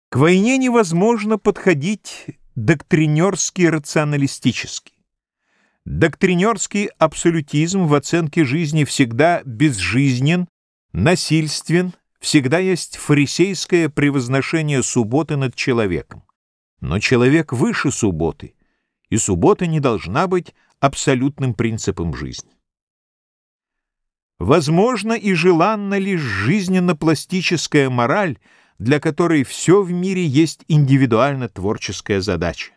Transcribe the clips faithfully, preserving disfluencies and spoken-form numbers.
К войне невозможно подходить доктринерски-рационалистически. Доктринерский абсолютизм в оценке жизни всегда безжизнен, насильствен, всегда есть фарисейское превозношение субботы над человеком. Но человек выше субботы, и суббота не должна быть абсолютным принципом жизни. Возможно и желанна лишь жизненно-пластическая мораль, для которой все в мире есть индивидуально-творческая задача.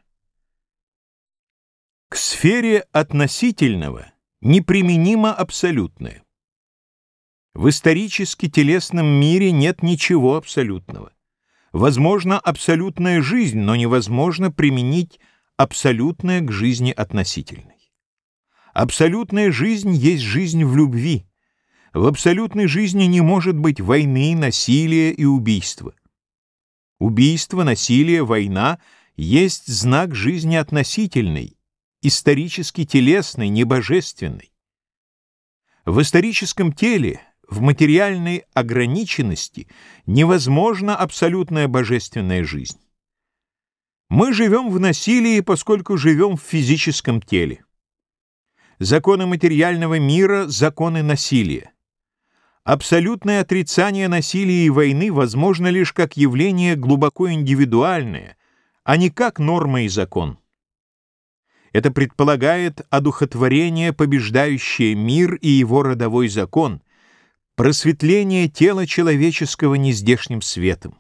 К сфере относительного неприменимо абсолютное. В исторически-телесном мире нет ничего абсолютного. Возможно абсолютная жизнь, но невозможно применить абсолютное к жизни относительной. Абсолютная жизнь есть жизнь в любви. В абсолютной жизни не может быть войны, насилия и убийства. Убийство, насилие, война есть знак жизни относительной, исторически телесной, небожественной. В историческом теле, в материальной ограниченности невозможна абсолютная божественная жизнь. Мы живем в насилии, поскольку живем в физическом теле. Законы материального мира — законы насилия. Абсолютное отрицание насилия и войны возможно лишь как явление глубоко индивидуальное, а не как норма и закон. Это предполагает одухотворение, побеждающее мир и его родовой закон, просветление тела человеческого нездешним светом.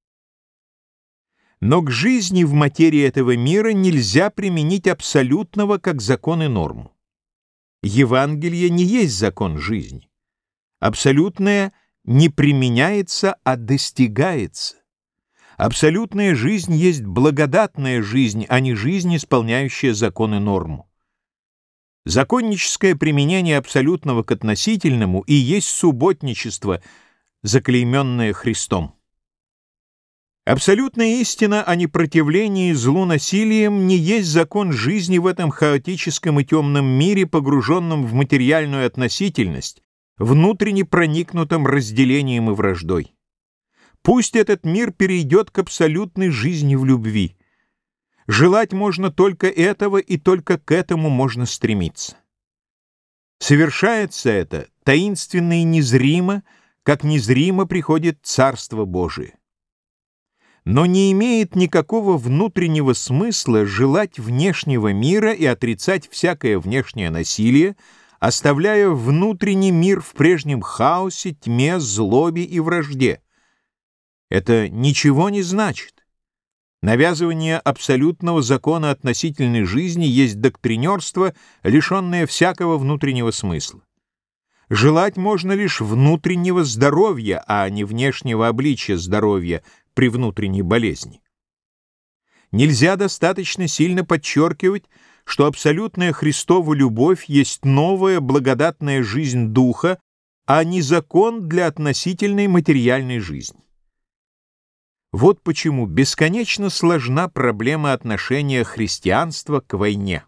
Но к жизни в материи этого мира нельзя применить абсолютного как закон и норму. Евангелие не есть закон жизни. Абсолютное не применяется, а достигается. Абсолютная жизнь есть благодатная жизнь, а не жизнь, исполняющая закон и норму. Законническое применение абсолютного к относительному и есть субботничество, заклейменное Христом. Абсолютная истина о непротивлении злу насилием не есть закон жизни в этом хаотическом и темном мире, погруженном в материальную относительность, внутренне проникнутым разделением и враждой. Пусть этот мир перейдет к абсолютной жизни в любви. Желать можно только этого, и только к этому можно стремиться. Совершается это таинственно и незримо, как незримо приходит Царство Божие. Но не имеет никакого внутреннего смысла желать внешнего мира и отрицать всякое внешнее насилие, оставляя внутренний мир в прежнем хаосе, тьме, злобе и вражде. Это ничего не значит. Навязывание абсолютного закона относительной жизни есть доктринерство, лишенное всякого внутреннего смысла. Желать можно лишь внутреннего здоровья, а не внешнего обличия здоровья при внутренней болезни. Нельзя достаточно сильно подчеркивать, что абсолютная Христова любовь есть новая благодатная жизнь духа, а не закон для относительной материальной жизни. Вот почему бесконечно сложна проблема отношения христианства к войне.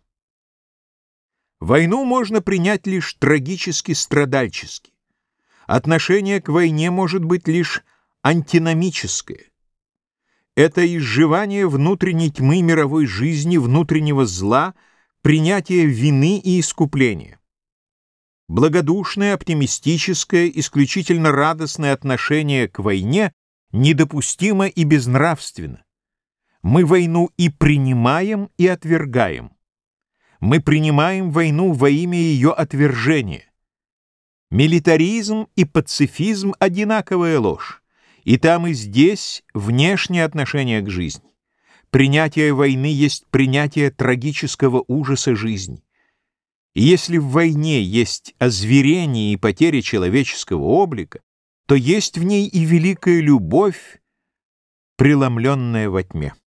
Войну можно принять лишь трагически-страдальчески. Отношение к войне может быть лишь антиномическое. Это изживание внутренней тьмы мировой жизни, внутреннего зла, принятие вины и искупления. Благодушное, оптимистическое, исключительно радостное отношение к войне недопустимо и безнравственно. Мы войну и принимаем, и отвергаем. Мы принимаем войну во имя ее отвержения. Милитаризм и пацифизм — одинаковая ложь. И там, и здесь внешнее отношение к жизни. Принятие войны есть принятие трагического ужаса жизни. И если в войне есть озверение и потеря человеческого облика, то есть в ней и великая любовь, преломленная во тьме.